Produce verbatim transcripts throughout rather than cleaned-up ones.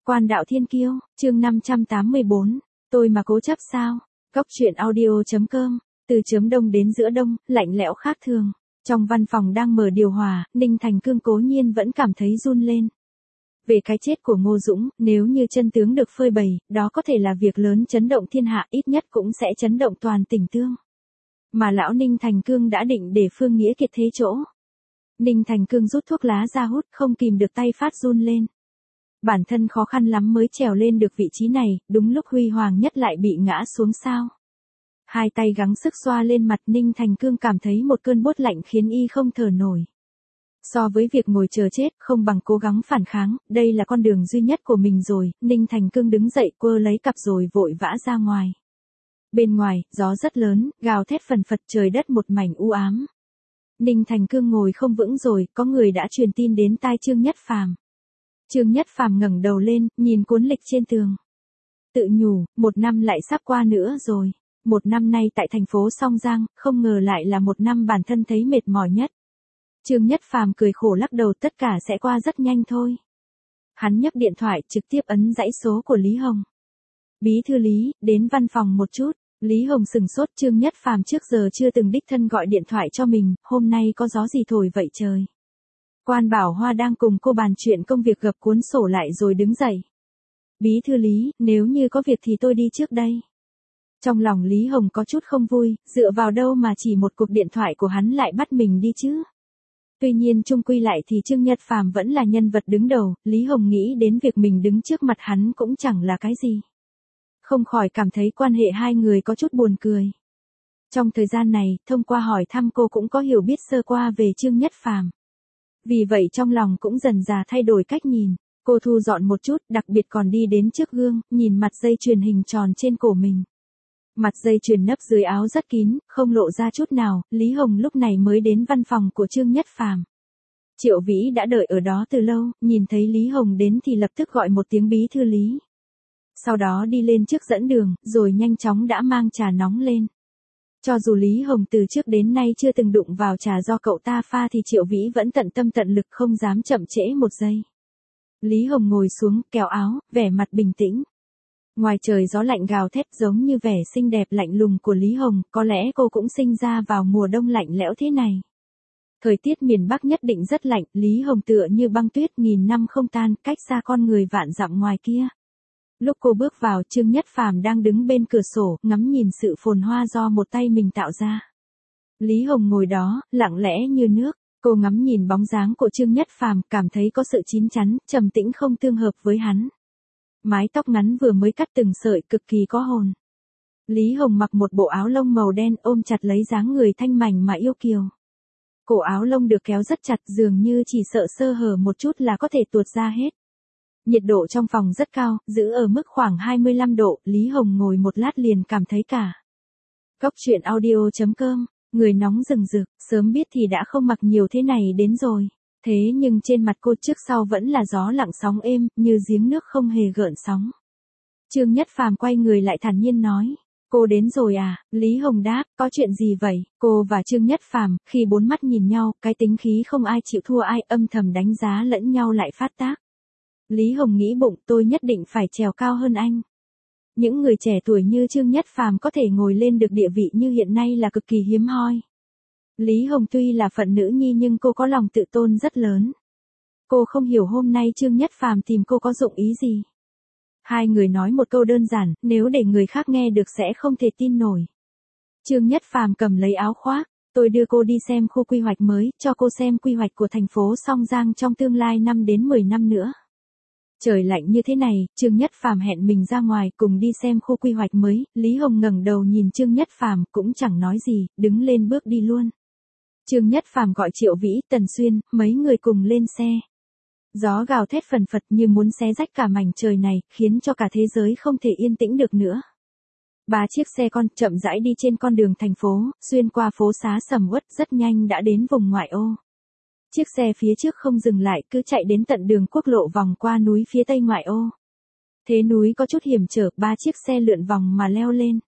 Quan đạo thiên kiêu, chương năm trăm tám mươi bốn, tôi mà cố chấp sao? Góc truyện audio.com, từ chớm đông đến giữa đông, lạnh lẽo khác thường. Trong văn phòng đang mở điều hòa, Ninh Thành Cương cố nhiên vẫn cảm thấy run lên. Về cái chết của Ngô Dũng, nếu như chân tướng được phơi bày, đó có thể là việc lớn chấn động thiên hạ, ít nhất cũng sẽ chấn động toàn tỉnh Tương. Mà lão Ninh Thành Cương đã định để Phương Nghĩa Kiệt thế chỗ. Ninh Thành Cương rút thuốc lá ra hút, không kìm được tay phát run lên. Bản thân khó khăn lắm mới trèo lên được vị trí này, đúng lúc huy hoàng nhất lại bị ngã xuống sao. Hai tay gắng sức xoa lên mặt, Ninh Thành Cương cảm thấy một cơn buốt lạnh khiến y không thở nổi. So với việc ngồi chờ chết, không bằng cố gắng phản kháng, đây là con đường duy nhất của mình rồi. Ninh Thành Cương đứng dậy quơ lấy cặp rồi vội vã ra ngoài. Bên ngoài, gió rất lớn, gào thét phần phật, trời đất một mảnh u ám. Ninh Thành Cương ngồi không vững rồi, có người đã truyền tin đến tai Trương Nhất Phàm. Trương Nhất Phàm ngẩng đầu lên, nhìn cuốn lịch trên tường. Tự nhủ, một năm lại sắp qua nữa rồi. Một năm nay tại thành phố Song Giang, không ngờ lại là một năm bản thân thấy mệt mỏi nhất. Trương Nhất Phàm cười khổ lắc đầu, tất cả sẽ qua rất nhanh thôi. Hắn nhấc điện thoại trực tiếp ấn dãy số của Lý Hồng. Bí thư Lý, đến văn phòng một chút. Lý Hồng sừng sốt, Trương Nhất Phàm trước giờ chưa từng đích thân gọi điện thoại cho mình, hôm nay có gió gì thổi vậy trời. Quan Bảo Hoa đang cùng cô bàn chuyện công việc gập cuốn sổ lại rồi đứng dậy. Bí thư Lý, nếu như có việc thì tôi đi trước đây. Trong lòng Lý Hồng có chút không vui, dựa vào đâu mà chỉ một cuộc điện thoại của hắn lại bắt mình đi chứ. Tuy nhiên chung quy lại thì Trương Nhất Phàm vẫn là nhân vật đứng đầu, Lý Hồng nghĩ đến việc mình đứng trước mặt hắn cũng chẳng là cái gì. Không khỏi cảm thấy quan hệ hai người có chút buồn cười. Trong thời gian này, thông qua hỏi thăm cô cũng có hiểu biết sơ qua về Trương Nhất Phàm. Vì vậy trong lòng cũng dần dà thay đổi cách nhìn, cô thu dọn một chút, đặc biệt còn đi đến trước gương, nhìn mặt dây chuyền hình tròn trên cổ mình. Mặt dây chuyền nấp dưới áo rất kín, không lộ ra chút nào, Lý Hồng lúc này mới đến văn phòng của Trương Nhất Phàm. Triệu Vĩ đã đợi ở đó từ lâu, nhìn thấy Lý Hồng đến thì lập tức gọi một tiếng bí thư Lý. Sau đó đi lên trước dẫn đường, rồi nhanh chóng đã mang trà nóng lên. Cho dù Lý Hồng từ trước đến nay chưa từng đụng vào trà do cậu ta pha thì Triệu Vĩ vẫn tận tâm tận lực không dám chậm trễ một giây. Lý Hồng ngồi xuống, kéo áo, vẻ mặt bình tĩnh. Ngoài trời gió lạnh gào thét giống như vẻ xinh đẹp lạnh lùng của Lý Hồng, có lẽ cô cũng sinh ra vào mùa đông lạnh lẽo thế này. Thời tiết miền Bắc nhất định rất lạnh, Lý Hồng tựa như băng tuyết nghìn năm không tan, cách xa con người vạn dặm ngoài kia. Lúc cô bước vào, Trương Nhất Phàm đang đứng bên cửa sổ, ngắm nhìn sự phồn hoa do một tay mình tạo ra. Lý Hồng ngồi đó, lặng lẽ như nước, cô ngắm nhìn bóng dáng của Trương Nhất Phàm, cảm thấy có sự chín chắn, trầm tĩnh không tương hợp với hắn. Mái tóc ngắn vừa mới cắt từng sợi, cực kỳ có hồn. Lý Hồng mặc một bộ áo lông màu đen, ôm chặt lấy dáng người thanh mảnh mà yêu kiều. Cổ áo lông được kéo rất chặt, dường như chỉ sợ sơ hở một chút là có thể tuột ra hết. Nhiệt độ trong phòng rất cao, giữ ở mức khoảng hai mươi lăm độ, Lý Hồng ngồi một lát liền cảm thấy cả. Góc truyện audio.com, người nóng rừng rực, sớm biết thì đã không mặc nhiều thế này đến rồi. Thế nhưng trên mặt cô trước sau vẫn là gió lặng sóng êm, như giếng nước không hề gợn sóng. Trương Nhất Phàm quay người lại thản nhiên nói. Cô đến rồi à? Lý Hồng đáp, có chuyện gì vậy? Cô và Trương Nhất Phàm khi bốn mắt nhìn nhau, cái tính khí không ai chịu thua ai, âm thầm đánh giá lẫn nhau lại phát tác. Lý Hồng nghĩ bụng, tôi nhất định phải trèo cao hơn anh. Những người trẻ tuổi như Trương Nhất Phàm có thể ngồi lên được địa vị như hiện nay là cực kỳ hiếm hoi. Lý Hồng tuy là phận nữ nhi nhưng cô có lòng tự tôn rất lớn. Cô không hiểu hôm nay Trương Nhất Phàm tìm cô có dụng ý gì. Hai người nói một câu đơn giản, nếu để người khác nghe được sẽ không thể tin nổi. Trương Nhất Phàm cầm lấy áo khoác, tôi đưa cô đi xem khu quy hoạch mới, cho cô xem quy hoạch của thành phố Song Giang trong tương lai năm đến mười năm nữa. Trời lạnh như thế này, Trương Nhất Phàm hẹn mình ra ngoài cùng đi xem khu quy hoạch mới, Lý Hồng ngẩng đầu nhìn Trương Nhất Phàm cũng chẳng nói gì, đứng lên bước đi luôn. Trương Nhất Phàm gọi Triệu Vĩ, Tần Xuyên, mấy người cùng lên xe. Gió gào thét phần phật như muốn xé rách cả mảnh trời này, khiến cho cả thế giới không thể yên tĩnh được nữa. Ba chiếc xe con chậm rãi đi trên con đường thành phố, xuyên qua phố xá sầm uất, rất nhanh đã đến vùng ngoại ô. Chiếc xe phía trước không dừng lại, cứ chạy đến tận đường quốc lộ vòng qua núi phía tây ngoại ô. Thế núi có chút hiểm trở, ba chiếc xe lượn vòng mà leo lên.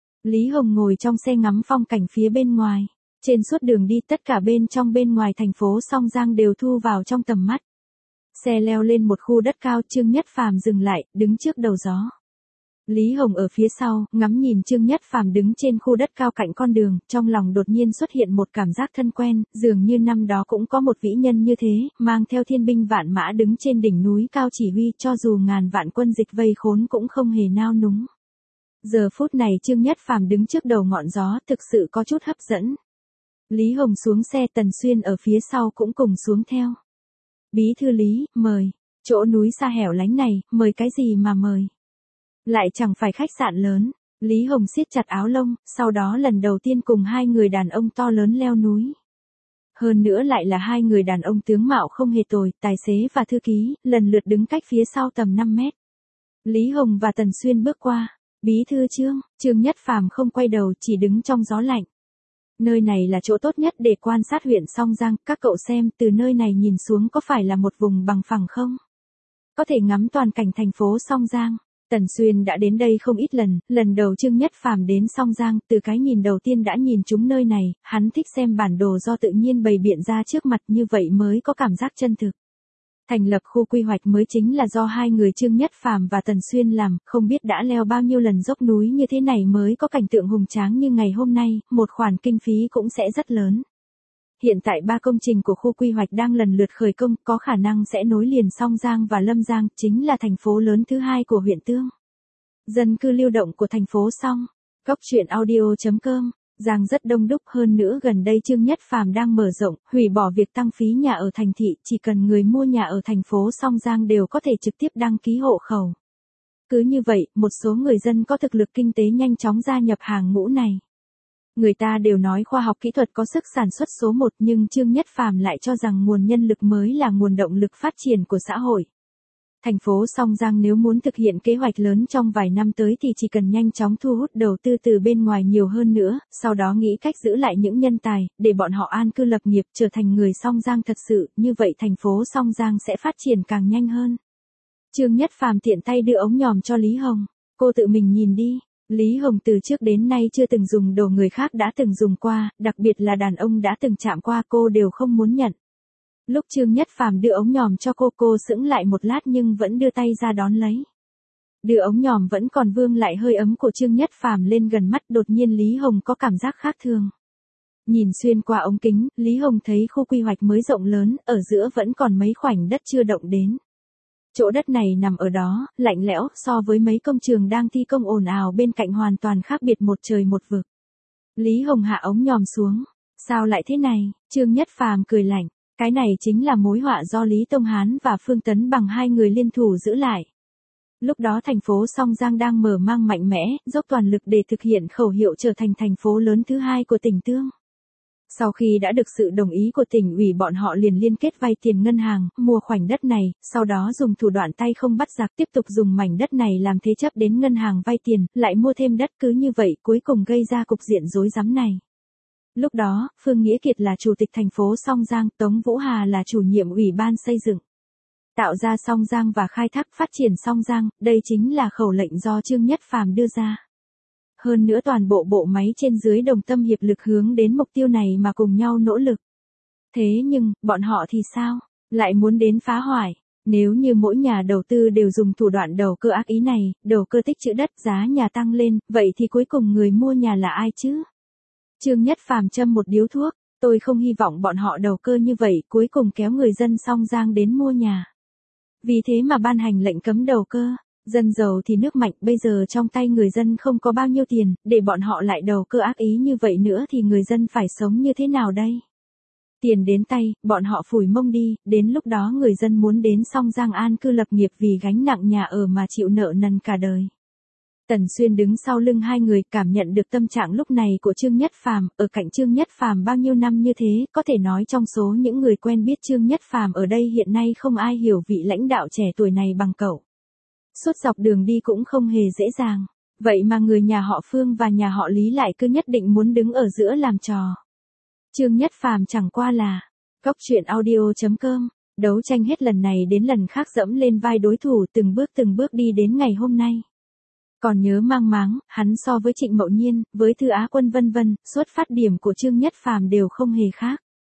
Lý Hồng ngồi trong xe ngắm phong cảnh phía bên ngoài. Trên suốt đường đi, tất cả bên trong bên ngoài thành phố Song Giang đều thu vào trong tầm mắt. Xe leo lên một khu đất cao, Trương Nhất Phàm dừng lại, đứng trước đầu gió. Lý Hồng ở phía sau, ngắm nhìn Trương Nhất Phàm đứng trên khu đất cao cạnh con đường, trong lòng đột nhiên xuất hiện một cảm giác thân quen, dường như năm đó cũng có một vĩ nhân như thế, mang theo thiên binh vạn mã đứng trên đỉnh núi cao chỉ huy, cho dù ngàn vạn quân dịch vây khốn cũng không hề nao núng. Giờ phút này Trương Nhất Phàm đứng trước đầu ngọn gió, thực sự có chút hấp dẫn. Lý Hồng xuống xe, Tần Xuyên ở phía sau cũng cùng xuống theo. Bí thư Lý, mời. Chỗ núi xa hẻo lánh này, mời cái gì mà mời? Lại chẳng phải khách sạn lớn. Lý Hồng siết chặt áo lông, sau đó lần đầu tiên cùng hai người đàn ông to lớn leo núi. Hơn nữa lại là hai người đàn ông tướng mạo không hề tồi, tài xế và thư ký, lần lượt đứng cách phía sau tầm năm mét. Lý Hồng và Tần Xuyên bước qua. Bí thư Trương, Trương Nhất Phàm không quay đầu, chỉ đứng trong gió lạnh. Nơi này là chỗ tốt nhất để quan sát huyện Song Giang, các cậu xem từ nơi này nhìn xuống có phải là một vùng bằng phẳng không? Có thể ngắm toàn cảnh thành phố Song Giang. Tần Xuyên đã đến đây không ít lần, lần đầu Trương Nhất Phàm đến Song Giang, từ cái nhìn đầu tiên đã nhìn trúng nơi này, hắn thích xem bản đồ do tự nhiên bày biện ra trước mặt, như vậy mới có cảm giác chân thực. Thành lập khu quy hoạch mới chính là do hai người Trương Nhất Phàm và Tần Xuyên làm, không biết đã leo bao nhiêu lần dốc núi như thế này mới có cảnh tượng hùng tráng như ngày hôm nay, một khoản kinh phí cũng sẽ rất lớn. Hiện tại ba công trình của khu quy hoạch đang lần lượt khởi công, có khả năng sẽ nối liền Song Giang và Lâm Giang, chính là thành phố lớn thứ hai của huyện Tương. Dân cư lưu động của thành phố Song. Góc truyện audio chấm com. Giang rất đông đúc, hơn nữa gần đây Trương Nhất Phàm đang mở rộng, hủy bỏ việc tăng phí nhà ở thành thị, chỉ cần người mua nhà ở thành phố Song Giang đều có thể trực tiếp đăng ký hộ khẩu. Cứ như vậy, một số người dân có thực lực kinh tế nhanh chóng gia nhập hàng ngũ này. Người ta đều nói khoa học kỹ thuật có sức sản xuất số một, nhưng Trương Nhất Phàm lại cho rằng nguồn nhân lực mới là nguồn động lực phát triển của xã hội. Thành phố Song Giang nếu muốn thực hiện kế hoạch lớn trong vài năm tới thì chỉ cần nhanh chóng thu hút đầu tư từ bên ngoài nhiều hơn nữa, sau đó nghĩ cách giữ lại những nhân tài, để bọn họ an cư lập nghiệp trở thành người Song Giang thật sự, như vậy thành phố Song Giang sẽ phát triển càng nhanh hơn. Trương Nhất Phàm tiện tay đưa ống nhòm cho Lý Hồng, cô tự mình nhìn đi. Lý Hồng từ trước đến nay chưa từng dùng đồ người khác đã từng dùng qua, đặc biệt là đàn ông đã từng chạm qua cô đều không muốn nhận. Lúc Trương Nhất Phàm đưa ống nhòm cho cô, cô sững lại một lát nhưng vẫn đưa tay ra đón lấy. Đưa ống nhòm vẫn còn vương lại hơi ấm của Trương Nhất Phàm lên gần mắt, đột nhiên Lý Hồng có cảm giác khác thường. Nhìn xuyên qua ống kính, Lý Hồng thấy khu quy hoạch mới rộng lớn, ở giữa vẫn còn mấy khoảnh đất chưa động đến. Chỗ đất này nằm ở đó, lạnh lẽo, so với mấy công trường đang thi công ồn ào bên cạnh hoàn toàn khác biệt một trời một vực. Lý Hồng hạ ống nhòm xuống. Sao lại thế này? Trương Nhất Phàm cười lạnh. Cái này chính là mối họa do Lý Tông Hán và Phương Tấn Bằng hai người liên thủ giữ lại. Lúc đó thành phố Song Giang đang mở mang mạnh mẽ, dốc toàn lực để thực hiện khẩu hiệu trở thành thành phố lớn thứ hai của tỉnh Tương. Sau khi đã được sự đồng ý của tỉnh ủy, bọn họ liền liên kết vay tiền ngân hàng, mua khoảnh đất này, sau đó dùng thủ đoạn tay không bắt giặc tiếp tục dùng mảnh đất này làm thế chấp đến ngân hàng vay tiền, lại mua thêm đất, cứ như vậy cuối cùng gây ra cục diện rối rắm này. Lúc đó, Phương Nghĩa Kiệt là chủ tịch thành phố Song Giang, Tống Vũ Hà là chủ nhiệm ủy ban xây dựng. Tạo ra Song Giang và khai thác phát triển Song Giang, đây chính là khẩu lệnh do Trương Nhất Phàm đưa ra. Hơn nữa toàn bộ bộ máy trên dưới đồng tâm hiệp lực hướng đến mục tiêu này mà cùng nhau nỗ lực. Thế nhưng, bọn họ thì sao? Lại muốn đến phá hoại. Nếu như mỗi nhà đầu tư đều dùng thủ đoạn đầu cơ ác ý này, đầu cơ tích trữ đất, giá nhà tăng lên, vậy thì cuối cùng người mua nhà là ai chứ? Trương Nhất Phàm châm một điếu thuốc, tôi không hy vọng bọn họ đầu cơ như vậy, cuối cùng kéo người dân Song Giang đến mua nhà. Vì thế mà ban hành lệnh cấm đầu cơ. Dân giàu thì nước mạnh, bây giờ trong tay người dân không có bao nhiêu tiền, để bọn họ lại đầu cơ ác ý như vậy nữa thì người dân phải sống như thế nào đây? Tiền đến tay, bọn họ phủi mông đi, đến lúc đó người dân muốn đến Song Giang an cư lập nghiệp vì gánh nặng nhà ở mà chịu nợ nần cả đời. Tần Xuyên đứng sau lưng hai người, cảm nhận được tâm trạng lúc này của Trương Nhất Phàm, ở cạnh Trương Nhất Phàm bao nhiêu năm như thế, có thể nói trong số những người quen biết Trương Nhất Phàm ở đây hiện nay không ai hiểu vị lãnh đạo trẻ tuổi này bằng cậu. Suốt dọc đường đi cũng không hề dễ dàng, vậy mà người nhà họ Phương và nhà họ Lý lại cứ nhất định muốn đứng ở giữa làm trò. Trương Nhất Phàm chẳng qua là, góc truyện audio chấm com, đấu tranh hết lần này đến lần khác dẫm lên vai đối thủ, từng bước từng bước đi đến ngày hôm nay. Còn nhớ mang máng, hắn so với Trịnh Mậu Nhiên, với Thư Á Quân vân vân, xuất phát điểm của Trương Nhất Phàm đều không hề khác.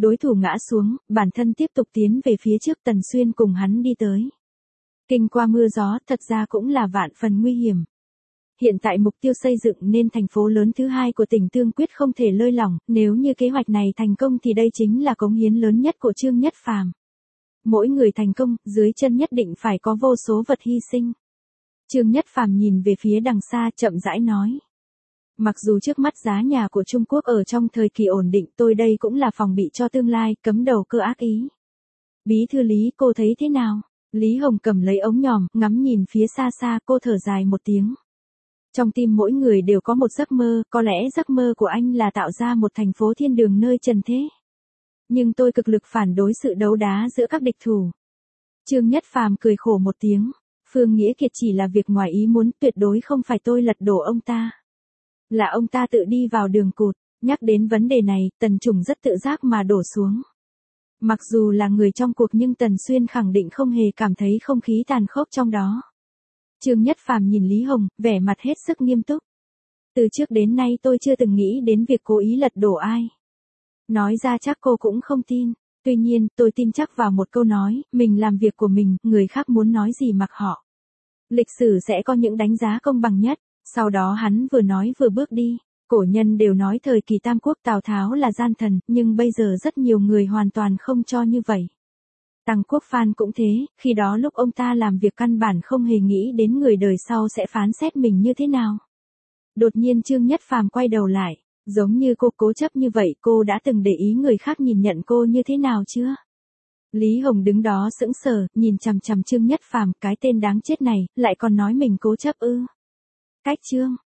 đối thủ ngã xuống, bản thân tiếp tục tiến về phía trước. Tần Xuyên cùng hắn đi tới. Kinh qua mưa gió, thật ra cũng là vạn phần nguy hiểm. Hiện tại mục tiêu xây dựng nên thành phố lớn thứ hai của tỉnh Tương Quyết không thể lơi lỏng, nếu như kế hoạch này thành công thì đây chính là cống hiến lớn nhất của Trương Nhất Phàm. Mỗi người thành công, dưới chân nhất định phải có vô số vật hy sinh. Trương Nhất Phàm nhìn về phía đằng xa, chậm rãi nói. Mặc dù trước mắt giá nhà của Trung Quốc ở trong thời kỳ ổn định, tôi đây cũng là phòng bị cho tương lai, cấm đầu cơ ác ý. Bí thư Lý, cô thấy thế nào? Lý Hồng cầm lấy ống nhòm, ngắm nhìn phía xa xa, cô thở dài một tiếng. Trong tim mỗi người đều có một giấc mơ, có lẽ giấc mơ của anh là tạo ra một thành phố thiên đường nơi trần thế. Nhưng tôi cực lực phản đối sự đấu đá giữa các địch thủ. Trương Nhất Phàm cười khổ một tiếng. Phương Nghĩa Kiệt chỉ là việc ngoài ý muốn, tuyệt đối không phải tôi lật đổ ông ta. Là ông ta tự đi vào đường cụt. Nhắc đến vấn đề này, Tần Trùng rất tự giác mà đổ xuống. Mặc dù là người trong cuộc nhưng Tần Xuyên khẳng định không hề cảm thấy không khí tàn khốc trong đó. Trương Nhất Phàm nhìn Lý Hồng, vẻ mặt hết sức nghiêm túc. Từ trước đến nay tôi chưa từng nghĩ đến việc cố ý lật đổ ai. Nói ra chắc cô cũng không tin. Tuy nhiên, tôi tin chắc vào một câu nói, mình làm việc của mình, người khác muốn nói gì mặc họ. Lịch sử sẽ có những đánh giá công bằng nhất. Sau đó hắn vừa nói vừa bước đi. Cổ nhân đều nói thời kỳ Tam Quốc Tào Tháo là gian thần, nhưng bây giờ rất nhiều người hoàn toàn không cho như vậy. Tăng Quốc Phan cũng thế, khi đó lúc ông ta làm việc căn bản không hề nghĩ đến người đời sau sẽ phán xét mình như thế nào. Đột nhiên Trương Nhất Phàm quay đầu lại, giống như cô cố chấp như vậy, cô đã từng để ý người khác nhìn nhận cô như thế nào chưa? Lý Hồng đứng đó sững sờ, nhìn chằm chằm Trương Nhất Phàm, cái tên đáng chết này, lại còn nói mình cố chấp ư? Cách Trương